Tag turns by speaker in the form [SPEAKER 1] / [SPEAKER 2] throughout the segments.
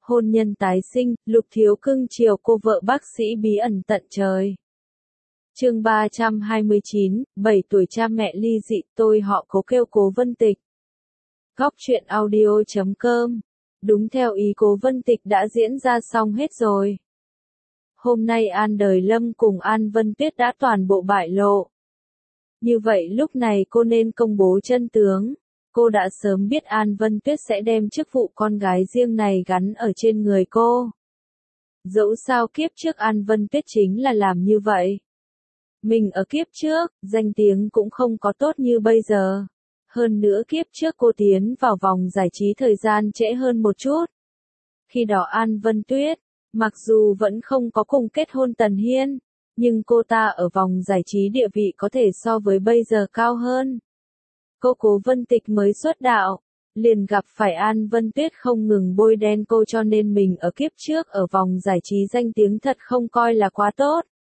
[SPEAKER 1] Hôn nhân tái sinh, Lục Thiếu cưng chiều cô vợ bác sĩ bí ẩn tận trời. Chương 329, 7 tuổi cha mẹ ly dị, tôi họ Cố kêu Cố Vân Tịch. Góc truyện audio.com. Đúng theo ý Cố Vân Tịch đã diễn ra xong hết rồi. Hôm nay An Đời Lâm cùng An Vân Tuyết đã toàn bộ bại lộ. Như vậy lúc này cô nên công bố chân tướng. Cô đã sớm biết An Vân Tuyết sẽ đem chức vụ con gái riêng này gắn ở trên người cô. Dẫu sao kiếp trước An Vân Tuyết chính là làm như vậy. Mình ở kiếp trước, danh tiếng cũng không có tốt như bây giờ. Hơn nữa kiếp trước cô tiến vào vòng giải trí thời gian trễ hơn một chút. Khi đó An Vân Tuyết, mặc dù vẫn không có cùng kết hôn Tần Hiên, nhưng cô ta ở vòng giải trí địa vị có thể so với bây giờ cao hơn. Cô Cố Vân Tịch mới xuất đạo, liền gặp phải An Vân Tuyết không ngừng bôi đen cô cho nên mình ở kiếp trước ở vòng giải trí danh tiếng thật không coi là quá tốt.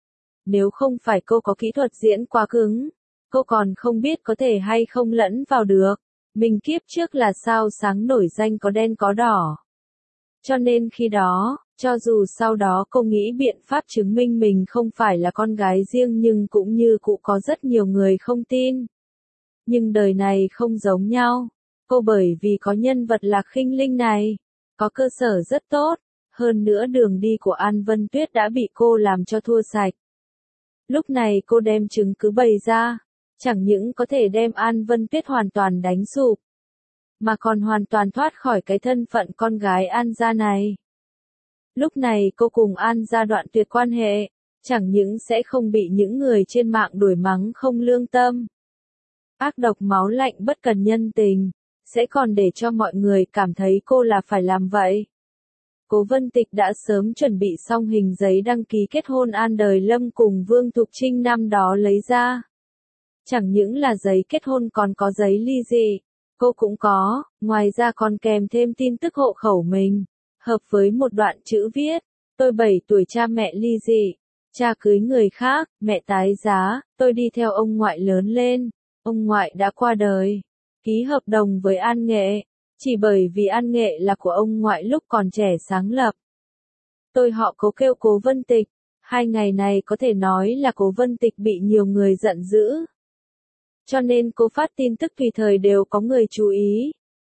[SPEAKER 1] Nếu không phải cô có kỹ thuật diễn quá cứng, cô còn không biết có thể hay không lẫn vào được. Mình kiếp trước là sao sáng nổi danh có đen có đỏ. Cho nên khi đó, cho dù sau đó cô nghĩ biện pháp chứng minh mình không phải là con gái riêng nhưng cũng như cụ có rất nhiều người không tin. Nhưng đời này không giống nhau. Cô bởi vì có nhân vật Lạc Khinh Linh này, có cơ sở rất tốt, hơn nữa đường đi của An Vân Tuyết đã bị cô làm cho thua sạch. Lúc này cô đem chứng cứ bày ra, chẳng những có thể đem An Vân Tuyết hoàn toàn đánh sụp, mà còn hoàn toàn thoát khỏi cái thân phận con gái An gia này. Lúc này cô cùng An gia đoạn tuyệt quan hệ, chẳng những sẽ không bị những người trên mạng đuổi mắng không lương tâm. Ác độc máu lạnh bất cần nhân tình, sẽ còn để cho mọi người cảm thấy cô là phải làm vậy. Cố Vân Tịch đã sớm chuẩn bị xong hình giấy đăng ký kết hôn An Đời Lâm cùng Vương Thục Trinh năm đó lấy ra. Chẳng những là giấy kết hôn còn có giấy ly dị, cô cũng có, ngoài ra còn kèm thêm tin tức hộ khẩu mình, hợp với một đoạn chữ viết, tôi 7 tuổi cha mẹ ly dị, cha cưới người khác, mẹ tái giá, tôi đi theo ông ngoại lớn lên, ông ngoại đã qua đời, ký hợp đồng với An Nghệ. Chỉ bởi vì An Nghệ là của ông ngoại lúc còn trẻ sáng lập. Tôi họ Cố kêu Cố Vân Tịch. 2 ngày này có thể nói là Cố Vân Tịch bị nhiều người giận dữ. Cho nên cô phát tin tức tùy thời đều có người chú ý.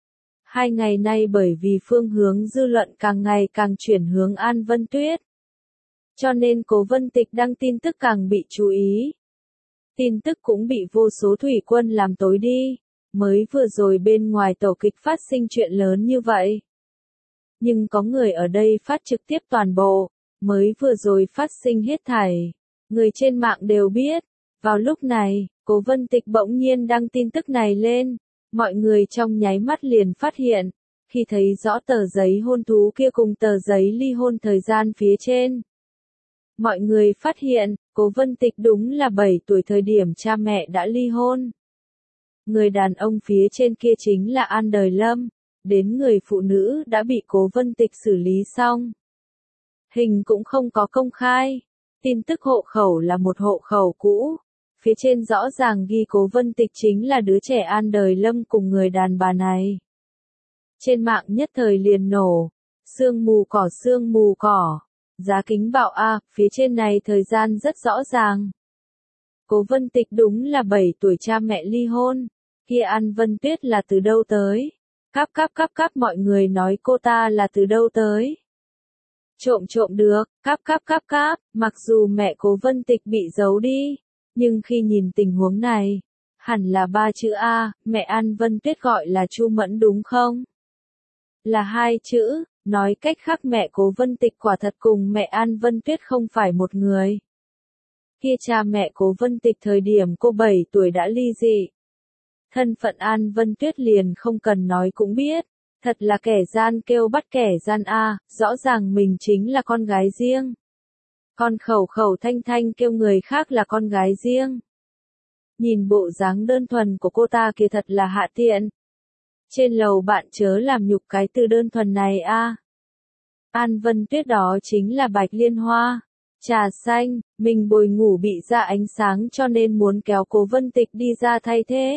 [SPEAKER 1] 2 ngày nay bởi vì phương hướng dư luận càng ngày càng chuyển hướng An Vân Tuyết. Cho nên Cố Vân Tịch đăng tin tức càng bị chú ý. Tin tức cũng bị vô số thủy quân làm tối đi. Mới vừa rồi bên ngoài tổ kịch phát sinh chuyện lớn như vậy. Nhưng có người ở đây phát trực tiếp toàn bộ, mới vừa rồi phát sinh hết thảy. Người trên mạng đều biết. Vào lúc này, Cố Vân Tịch bỗng nhiên đăng tin tức này lên. Mọi người trong nháy mắt liền phát hiện. Khi thấy rõ tờ giấy hôn thú kia cùng tờ giấy ly hôn thời gian phía trên. Mọi người phát hiện, Cố Vân Tịch đúng là 7 tuổi thời điểm cha mẹ đã ly hôn. Người đàn ông phía trên kia chính là An Đời Lâm, đến người phụ nữ đã bị Cố Vân Tịch xử lý xong. Hình cũng không có công khai, tin tức hộ khẩu là một hộ khẩu cũ, phía trên rõ ràng ghi Cố Vân Tịch chính là đứa trẻ An Đời Lâm cùng người đàn bà này. Trên mạng nhất thời liền nổ, sương mù cỏ, giá kính bạo A, phía trên này thời gian rất rõ ràng. Cố Vân Tịch đúng là 7 tuổi cha mẹ ly hôn. Kia An Vân Tuyết là từ đâu tới? Cáp mọi người nói cô ta là từ đâu tới? Trộm được, cáp, mặc dù mẹ Cố Vân Tịch bị giấu đi, nhưng khi nhìn tình huống này, hẳn là 3 chữ A, mẹ An Vân Tuyết gọi là Chu Mẫn đúng không? Là 2 chữ, nói cách khác mẹ Cố Vân Tịch quả thật cùng mẹ An Vân Tuyết không phải một người. Kia cha mẹ Cố Vân Tịch thời điểm cô 7 tuổi đã ly dị. Thân phận An Vân Tuyết liền không cần nói cũng biết, thật là kẻ gian kêu bắt kẻ gian A, rõ ràng mình chính là con gái riêng. Con khẩu thanh kêu người khác là con gái riêng. Nhìn bộ dáng đơn thuần của cô ta kia thật là hạ tiện. Trên lầu bạn chớ làm nhục cái từ đơn thuần này A. An Vân Tuyết đó chính là Bạch Liên Hoa. Trà xanh, mình bồi ngủ bị ra ánh sáng cho nên muốn kéo Cố Vân Tịch đi ra thay thế.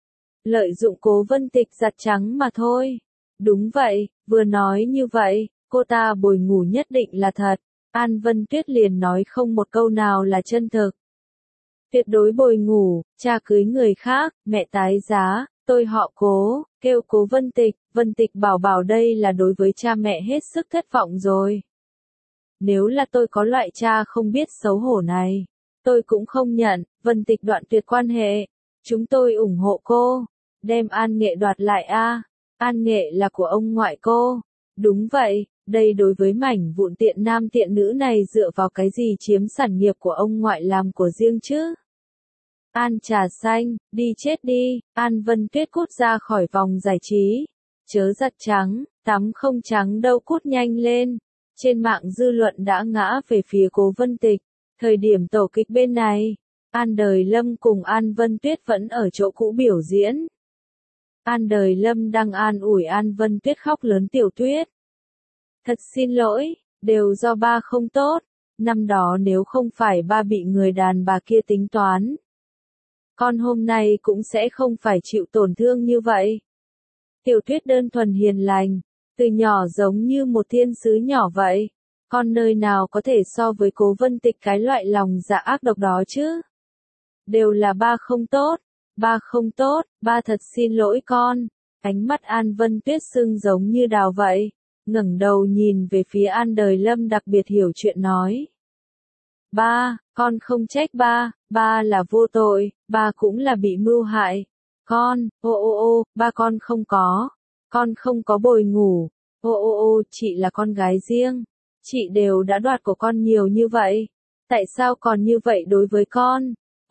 [SPEAKER 1] Lợi dụng Cố Vân Tịch giặt trắng mà thôi. Đúng vậy, vừa nói như vậy, cô ta bồi ngủ nhất định là thật. An Vân Tuyết liền nói không một câu nào là chân thực. Tuyệt đối bồi ngủ, cha cưới người khác, mẹ tái giá, tôi họ Cố, kêu Cố Vân Tịch bảo bảo đây là đối với cha mẹ hết sức thất vọng rồi. Nếu là tôi có loại cha không biết xấu hổ này, tôi cũng không nhận. Vân Tịch đoạn tuyệt quan hệ. Chúng tôi ủng hộ cô. Đem An Nghệ đoạt lại a. An Nghệ là của ông ngoại cô. Đúng vậy, đây đối với mảnh vụn tiện nam tiện nữ này dựa vào cái gì chiếm sản nghiệp của ông ngoại làm của riêng chứ? An trà xanh, đi chết đi. An Vân Tuyết cút ra khỏi vòng giải trí. Chớ giặt trắng, tắm không trắng đâu, cút nhanh lên. Trên mạng dư luận đã ngã về phía Cố Vân Tịch. Thời điểm tổ kịch bên này, An Đời Lâm cùng An Vân Tuyết vẫn ở chỗ cũ biểu diễn. An Đời Lâm đang an ủi An Vân Tuyết khóc lớn, Tiểu Tuyết. Thật xin lỗi, đều do ba không tốt. Năm đó nếu không phải ba bị người đàn bà kia tính toán, con hôm nay cũng sẽ không phải chịu tổn thương như vậy. Tiểu Tuyết đơn thuần hiền lành, từ nhỏ giống như một thiên sứ nhỏ vậy. Con nơi nào có thể so với Cố Vân Tịch cái loại lòng dạ ác độc đó chứ? Đều là ba không tốt, ba không tốt, ba thật xin lỗi con. Ánh mắt An Vân Tuyết sưng giống như đào vậy, ngẩng đầu nhìn về phía An Đời Lâm đặc biệt hiểu chuyện nói. Ba, con không trách ba, ba là vô tội, ba cũng là bị mưu hại. Con, ba con không có bồi ngủ. Chị là con gái riêng. Chị đều đã đoạt của con nhiều như vậy. Tại sao còn như vậy đối với con?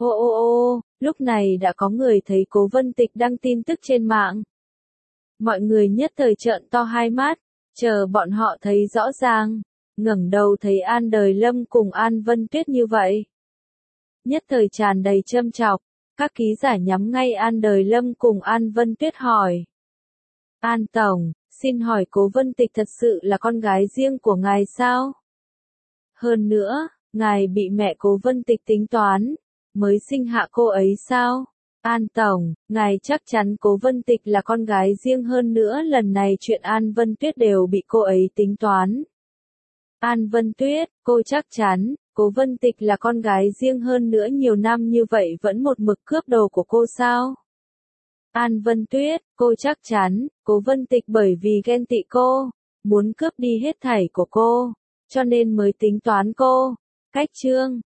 [SPEAKER 1] Lúc này đã có người thấy Cố Vân Tịch đăng tin tức trên mạng. Mọi người nhất thời trợn to hai mắt, chờ bọn họ thấy rõ ràng, ngẩng đầu thấy An Đời Lâm cùng An Vân Tuyết như vậy. Nhất thời tràn đầy châm chọc, các ký giả nhắm ngay An Đời Lâm cùng An Vân Tuyết hỏi. An Tổng, xin hỏi Cố Vân Tịch thật sự là con gái riêng của ngài sao? Hơn nữa, ngài bị mẹ Cố Vân Tịch tính toán, mới sinh hạ cô ấy sao? An Tổng, ngài chắc chắn Cố Vân Tịch là con gái riêng, hơn nữa lần này chuyện An Vân Tuyết đều bị cô ấy tính toán. An Vân Tuyết, cô chắc chắn, Cố Vân Tịch là con gái riêng, hơn nữa nhiều năm như vậy vẫn một mực cướp đồ của cô sao? An Vân Tuyết, cô chắc chắn, Cố Vân Tịch bởi vì ghen tị cô, muốn cướp đi hết thảy của cô, cho nên mới tính toán cô. Cách chương